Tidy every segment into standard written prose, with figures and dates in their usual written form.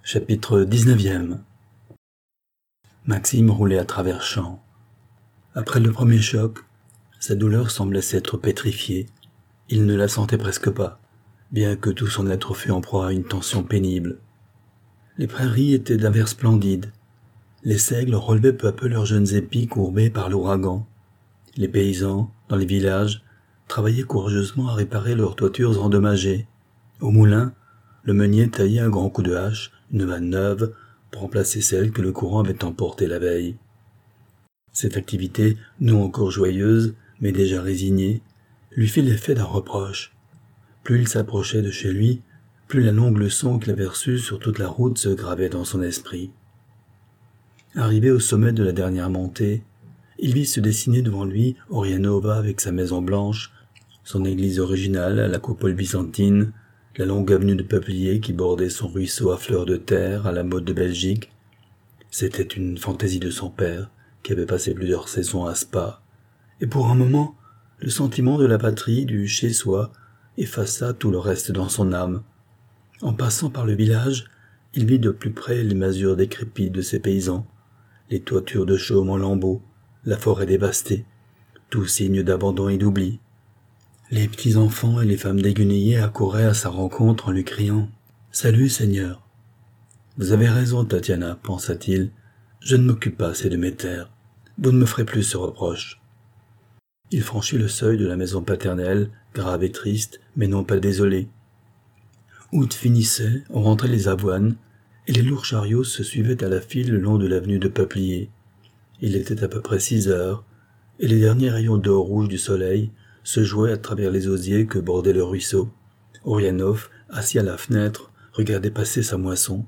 Chapitre 19e. Maxime roulait à travers champs. Après le premier choc, sa douleur semblait s'être pétrifiée. Il ne la sentait presque pas, bien que tout son être fût en proie à une tension pénible. Les prairies étaient d'un vert splendide. Les seigles relevaient peu à peu leurs jeunes épis courbés par l'ouragan. Les paysans, dans les villages, travaillaient courageusement à réparer leurs toitures endommagées. Au moulin, le meunier taillait un grand coup de hache, une vanne neuve, pour remplacer celle que le courant avait emportée la veille. Cette activité, non encore joyeuse, mais déjà résignée, lui fit l'effet d'un reproche. Plus il s'approchait de chez lui, plus la longue leçon qu'il avait reçue sur toute la route se gravait dans son esprit. Arrivé au sommet de la dernière montée, il vit se dessiner devant lui Orianova avec sa maison blanche, son église originale à la coupole byzantine, la longue avenue de peupliers qui bordait son ruisseau à fleurs de terre à la mode de Belgique. C'était une fantaisie de son père, qui avait passé plusieurs saisons à Spa, et pour un moment, le sentiment de la patrie, du chez-soi, effaça tout le reste dans son âme. En passant par le village, il vit de plus près les masures décrépites de ses paysans, les toitures de chaume en lambeaux, la forêt dévastée, tout signe d'abandon et d'oubli. Les petits-enfants et les femmes déguenillées accouraient à sa rencontre en lui criant « Salut, Seigneur !»« Vous avez raison, Tatiana, pensa-t-il, je ne m'occupe pas assez de mes terres. Vous ne me ferez plus ce reproche. » Il franchit le seuil de la maison paternelle, grave et triste, mais non pas désolé. Août finissait, on rentrait les avoines, et les lourds chariots se suivaient à la file le long de l'avenue de peupliers. Il était à peu près 6 heures, et les derniers rayons d'or rouge du soleil se jouaient à travers les osiers que bordait le ruisseau. Orianov, assis à la fenêtre, regardait passer sa moisson.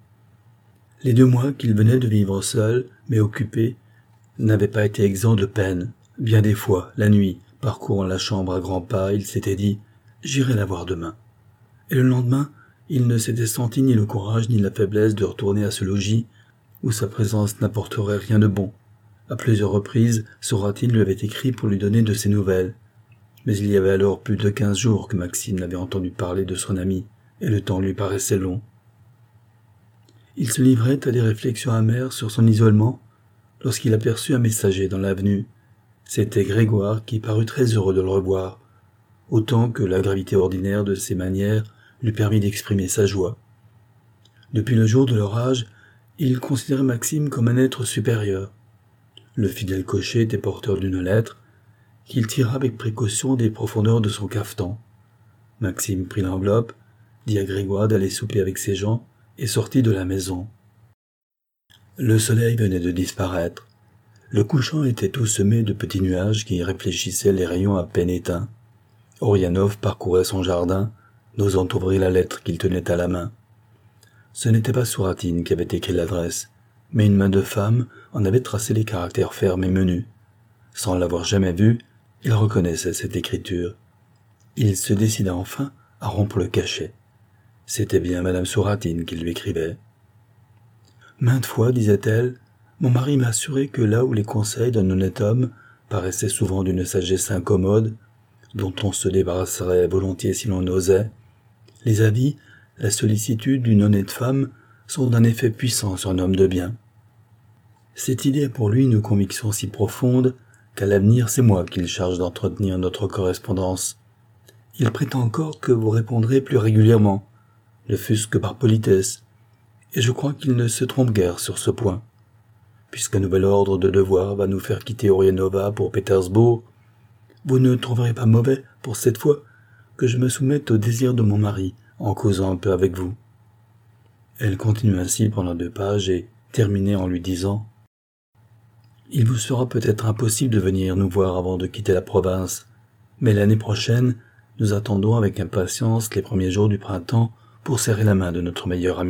Les 2 mois qu'il venait de vivre seul, mais occupé, n'avaient pas été exempts de peine. Bien des fois, la nuit, parcourant la chambre à grands pas, il s'était dit « J'irai la voir demain ». Et le lendemain, il ne s'était senti ni le courage ni la faiblesse de retourner à ce logis où sa présence n'apporterait rien de bon. À plusieurs reprises, Soratine lui avait écrit pour lui donner de ses nouvelles. Mais il y avait alors plus de 15 jours que Maxime n'avait entendu parler de son ami, et le temps lui paraissait long. Il se livrait à des réflexions amères sur son isolement lorsqu'il aperçut un messager dans l'avenue. C'était Grégoire qui parut très heureux de le revoir, autant que la gravité ordinaire de ses manières lui permit d'exprimer sa joie. Depuis le jour de l'orage, il considérait Maxime comme un être supérieur. Le fidèle cocher était porteur d'une lettre, qu'il tira avec précaution des profondeurs de son cafetan. Maxime prit l'enveloppe, dit à Grégoire d'aller souper avec ses gens, et sortit de la maison. Le soleil venait de disparaître. Le couchant était tout semé de petits nuages qui réfléchissaient les rayons à peine éteints. Orianov parcourait son jardin, n'osant ouvrir la lettre qu'il tenait à la main. Ce n'était pas Soratine qui avait écrit l'adresse, mais une main de femme en avait tracé les caractères fermes et menus. Sans l'avoir jamais vue, il reconnaissait cette écriture. Il se décida enfin à rompre le cachet. C'était bien Madame Soratine qui lui écrivait. Maintes fois, disait-elle, mon mari m'a assuré que là où les conseils d'un honnête homme paraissaient souvent d'une sagesse incommode, dont on se débarrasserait volontiers si l'on osait, les avis, la sollicitude d'une honnête femme sont d'un effet puissant sur un homme de bien. Cette idée a pour lui une conviction si profonde qu'à l'avenir c'est moi qu'il charge d'entretenir notre correspondance. Il prétend encore que vous répondrez plus régulièrement, ne fût-ce que par politesse, et je crois qu'il ne se trompe guère sur ce point. Puisqu'un nouvel ordre de devoir va nous faire quitter Orianova pour Pétersbourg, vous ne trouverez pas mauvais, pour cette fois, que je me soumette au désir de mon mari en causant un peu avec vous. Elle continue ainsi pendant 2 pages et terminait en lui disant « Il vous sera peut-être impossible de venir nous voir avant de quitter la province, mais l'année prochaine, nous attendons avec impatience les premiers jours du printemps pour serrer la main de notre meilleur ami. »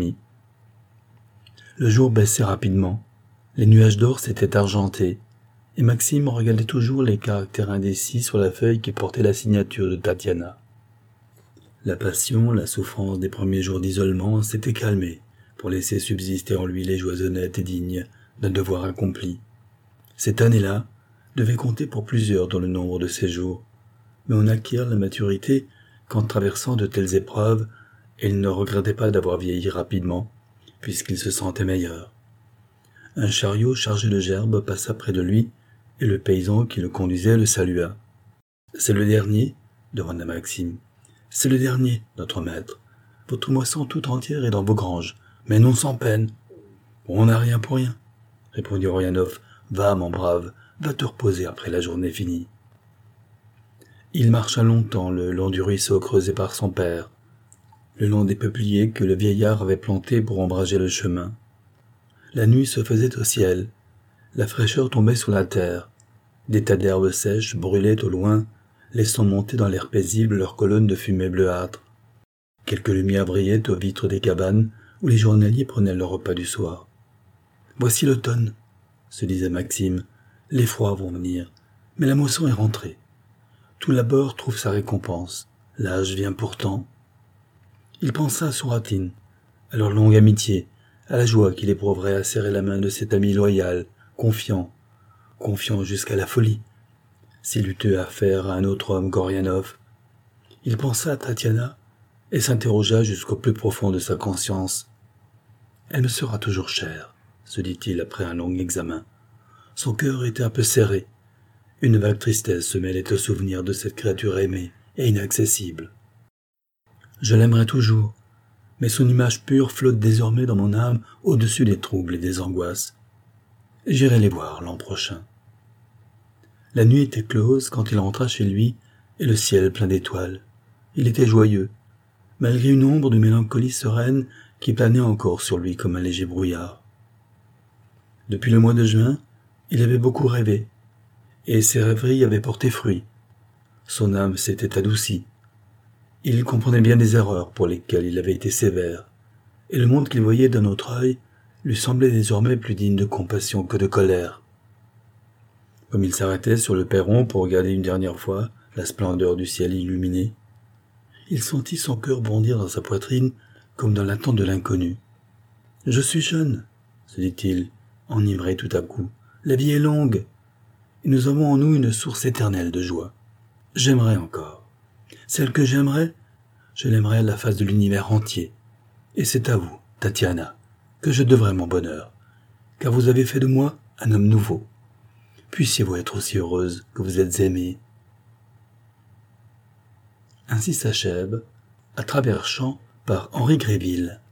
Le jour baissait rapidement, les nuages d'or s'étaient argentés, et Maxime regardait toujours les caractères indécis sur la feuille qui portait la signature de Tatiana. La passion, la souffrance des premiers jours d'isolement s'étaient calmées pour laisser subsister en lui les joies honnêtes et dignes d'un devoir accompli. Cette année-là devait compter pour plusieurs dans le nombre de ses jours, mais on acquiert la maturité qu'en traversant de telles épreuves, elle ne regrettait pas d'avoir vieilli rapidement, puisqu'il se sentait meilleur. Un chariot chargé de gerbes passa près de lui, et le paysan qui le conduisait le salua. « C'est le dernier » demanda Maxime. « C'est le dernier, notre maître. Votre moisson tout entière est dans vos granges, mais non sans peine. »« On n'a rien pour rien, » répondit Orianov. « Va, mon brave, va te reposer après la journée finie. » Il marcha longtemps le long du ruisseau creusé par son père, le long des peupliers que le vieillard avait plantés pour ombrager le chemin. La nuit se faisait au ciel, la fraîcheur tombait sur la terre, des tas d'herbes sèches brûlaient au loin, laissant monter dans l'air paisible leurs colonnes de fumée bleuâtre. Quelques lumières brillaient aux vitres des cabanes où les journaliers prenaient leur repas du soir. « Voici l'automne, » se disait Maxime. « Les froids vont venir, mais la moisson est rentrée. Tout labeur trouve sa récompense. L'âge vient pourtant. » Il pensa à Souratin, à leur longue amitié, à la joie qu'il éprouverait à serrer la main de cet ami loyal, confiant jusqu'à la folie, s'il eût eu affaire à un autre homme qu'Orianov. Il pensa à Tatiana et s'interrogea jusqu'au plus profond de sa conscience. « Elle me sera toujours chère, » se dit-il après un long examen. Son cœur était un peu serré. Une vague tristesse se mêlait au souvenir de cette créature aimée et inaccessible. Je l'aimerai toujours, mais son image pure flotte désormais dans mon âme au-dessus des troubles et des angoisses. J'irai les voir l'an prochain. La nuit était close quand il rentra chez lui et le ciel plein d'étoiles. Il était joyeux, malgré une ombre de mélancolie sereine qui planait encore sur lui comme un léger brouillard. Depuis le mois de juin, il avait beaucoup rêvé, et ses rêveries avaient porté fruit. Son âme s'était adoucie. Il comprenait bien des erreurs pour lesquelles il avait été sévère, et le monde qu'il voyait d'un autre œil lui semblait désormais plus digne de compassion que de colère. Comme il s'arrêtait sur le perron pour regarder une dernière fois la splendeur du ciel illuminé, il sentit son cœur bondir dans sa poitrine comme dans l'attente de l'inconnu. « Je suis jeune, » se dit-il, enivré tout à coup. « La vie est longue, et nous avons en nous une source éternelle de joie. J'aimerais encore. Celle que j'aimerais, je l'aimerais à la face de l'univers entier. Et c'est à vous, Tatiana, que je devrais mon bonheur, car vous avez fait de moi un homme nouveau. Puissiez-vous être aussi heureuse que vous êtes aimée. » Ainsi s'achève, à travers chants par Henri Gréville.